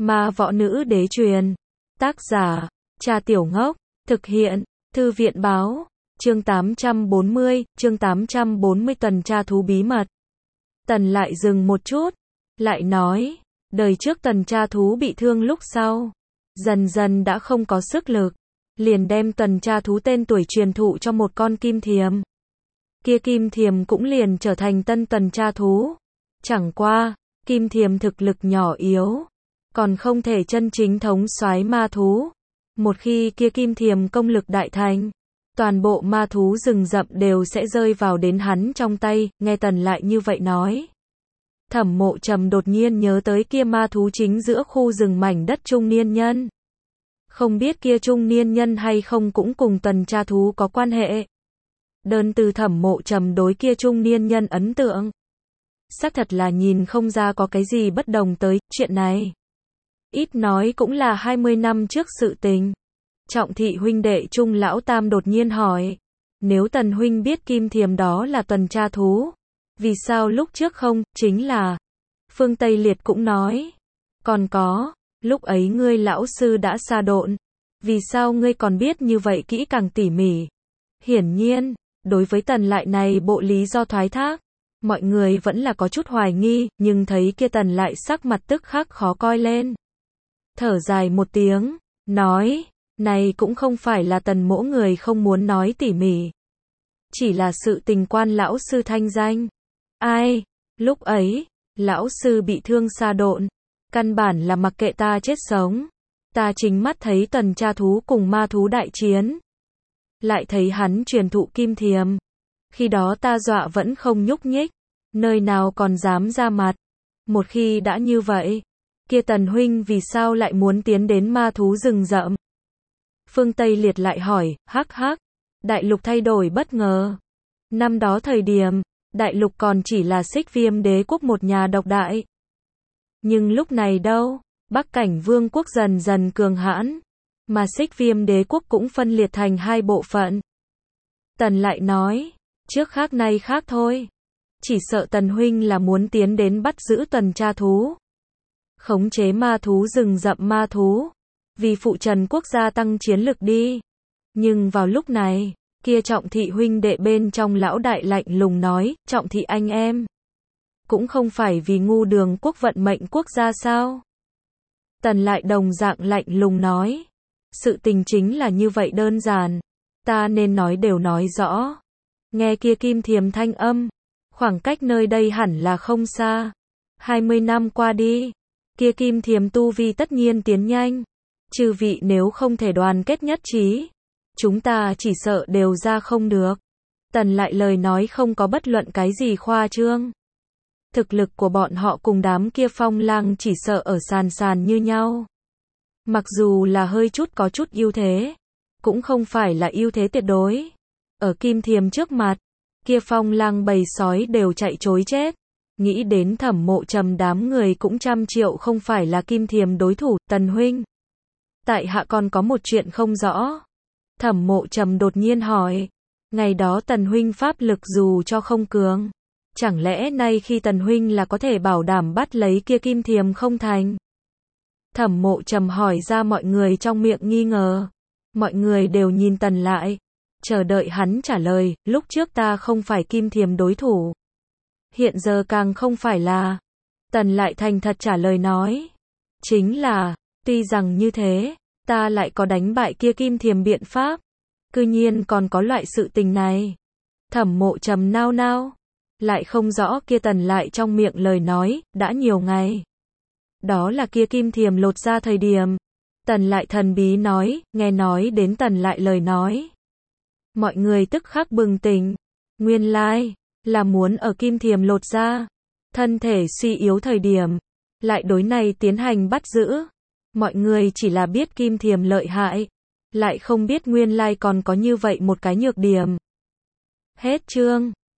Ma võ nữ đế truyền. Tác giả, Cha Tiểu Ngốc. Thực hiện, Thư viện báo. Chương 840, chương 840 Tần tra thú bí mật. Tần lại dừng một chút, lại nói, đời trước tần tra thú bị thương lúc sau, dần dần đã không có sức lực, liền đem tần tra thú tên tuổi truyền thụ cho một con kim thiềm. Kia kim thiềm cũng liền trở thành tân tần tra thú. Chẳng qua, kim thiềm thực lực nhỏ yếu, còn không thể chân chính thống soái ma thú. Một khi kia kim thiềm công lực đại thành, toàn bộ ma thú rừng rậm đều sẽ rơi vào đến hắn trong tay. Nghe Tần lại như vậy nói, Thẩm Mộ Trầm đột nhiên nhớ tới kia ma thú chính giữa khu rừng mảnh đất trung niên nhân. Không biết kia trung niên nhân hay không cũng cùng tần tra thú có quan hệ. Đơn từ Thẩm Mộ Trầm đối kia trung niên nhân ấn tượng, xác thật là nhìn không ra có cái gì bất đồng tới. Chuyện này ít nói cũng là 20 năm trước sự tình. Trọng thị huynh đệ Trung lão tam đột nhiên hỏi, nếu Tần huynh biết kim thiềm đó là tần tra thú, vì sao lúc trước không? Chính là, Phương Tây Liệt cũng nói, còn có, lúc ấy ngươi lão sư đã xa độn, vì sao ngươi còn biết như vậy kỹ càng tỉ mỉ? Hiển nhiên, đối với Tần lại này bộ lý do thoái thác, mọi người vẫn là có chút hoài nghi, nhưng thấy kia Tần lại sắc mặt tức khắc khó coi lên. Thở dài một tiếng, nói, này cũng không phải là Tần mỗ người không muốn nói tỉ mỉ, chỉ là sự tình quan lão sư thanh danh. Ai, lúc ấy, lão sư bị thương xa độn, căn bản là mặc kệ ta chết sống. Ta chính mắt thấy tần tra thú cùng ma thú đại chiến, lại thấy hắn truyền thụ kim thiềm. Khi đó ta dọa vẫn không nhúc nhích, nơi nào còn dám ra mặt. Một khi đã như vậy, kia Tần huynh vì sao lại muốn tiến đến ma thú rừng rậm? Phương Tây Liệt lại hỏi, hắc hắc, đại lục thay đổi bất ngờ. Năm đó thời điểm, đại lục còn chỉ là Xích Viêm đế quốc một nhà độc đại. Nhưng lúc này đâu, Bắc Cảnh Vương quốc dần dần cường hãn, mà Xích Viêm đế quốc cũng phân liệt thành hai bộ phận. Tần lại nói, trước khác nay khác thôi. Chỉ sợ Tần huynh là muốn tiến đến bắt giữ tần tra thú, khống chế ma thú rừng rậm ma thú, vì phụ Trần quốc gia tăng chiến lực đi. Nhưng vào lúc này, kia Trọng thị huynh đệ bên trong lão đại lạnh lùng nói, Trọng thị anh em, cũng không phải vì ngu đường quốc vận mệnh quốc gia sao? Tần lại đồng dạng lạnh lùng nói, sự tình chính là như vậy đơn giản, ta nên nói đều nói rõ. Nghe kia kim thiềm thanh âm, khoảng cách nơi đây hẳn là không xa. 20 năm qua đi, kia kim thiềm tu vi tất nhiên tiến nhanh. Chư vị nếu không thể đoàn kết nhất trí, chúng ta chỉ sợ đều ra không được. Tần lại lời nói không có bất luận cái gì khoa trương. Thực lực của bọn họ cùng đám kia phong lang chỉ sợ ở sàn sàn như nhau. Mặc dù là hơi chút có chút ưu thế, cũng không phải là ưu thế tuyệt đối. Ở kim thiềm trước mặt, kia phong lang bầy sói đều chạy trối chết. Nghĩ đến Thẩm Mộ Trầm đám người cũng trăm triệu không phải là kim thiềm đối thủ. Tần huynh, tại hạ còn có một chuyện không rõ. Thẩm Mộ Trầm đột nhiên hỏi, ngày đó Tần huynh pháp lực dù cho không cường, chẳng lẽ nay khi Tần huynh là có thể bảo đảm bắt lấy kia kim thiềm không thành? Thẩm Mộ Trầm hỏi ra mọi người trong miệng nghi ngờ. Mọi người đều nhìn Tần lại, chờ đợi hắn trả lời. Lúc trước ta không phải kim thiềm đối thủ, hiện giờ càng không phải là. Tần lại thành thật trả lời nói, chính là, tuy rằng như thế, ta lại có đánh bại kia kim thiềm biện pháp. Cư nhiên còn có loại sự tình này. Thẩm Mộ Trầm nao nao, lại không rõ kia Tần lại trong miệng lời nói, đã nhiều ngày. Đó là kia kim thiềm lột ra thời điểm. Tần lại thần bí nói, nghe nói đến Tần lại lời nói, mọi người tức khắc bừng tỉnh. Nguyên lai, là muốn ở kim thiềm lột ra, thân thể suy yếu thời điểm, lại đối này tiến hành bắt giữ. Mọi người chỉ là biết kim thiềm lợi hại, lại không biết nguyên lai còn có như vậy một cái nhược điểm. Hết chương.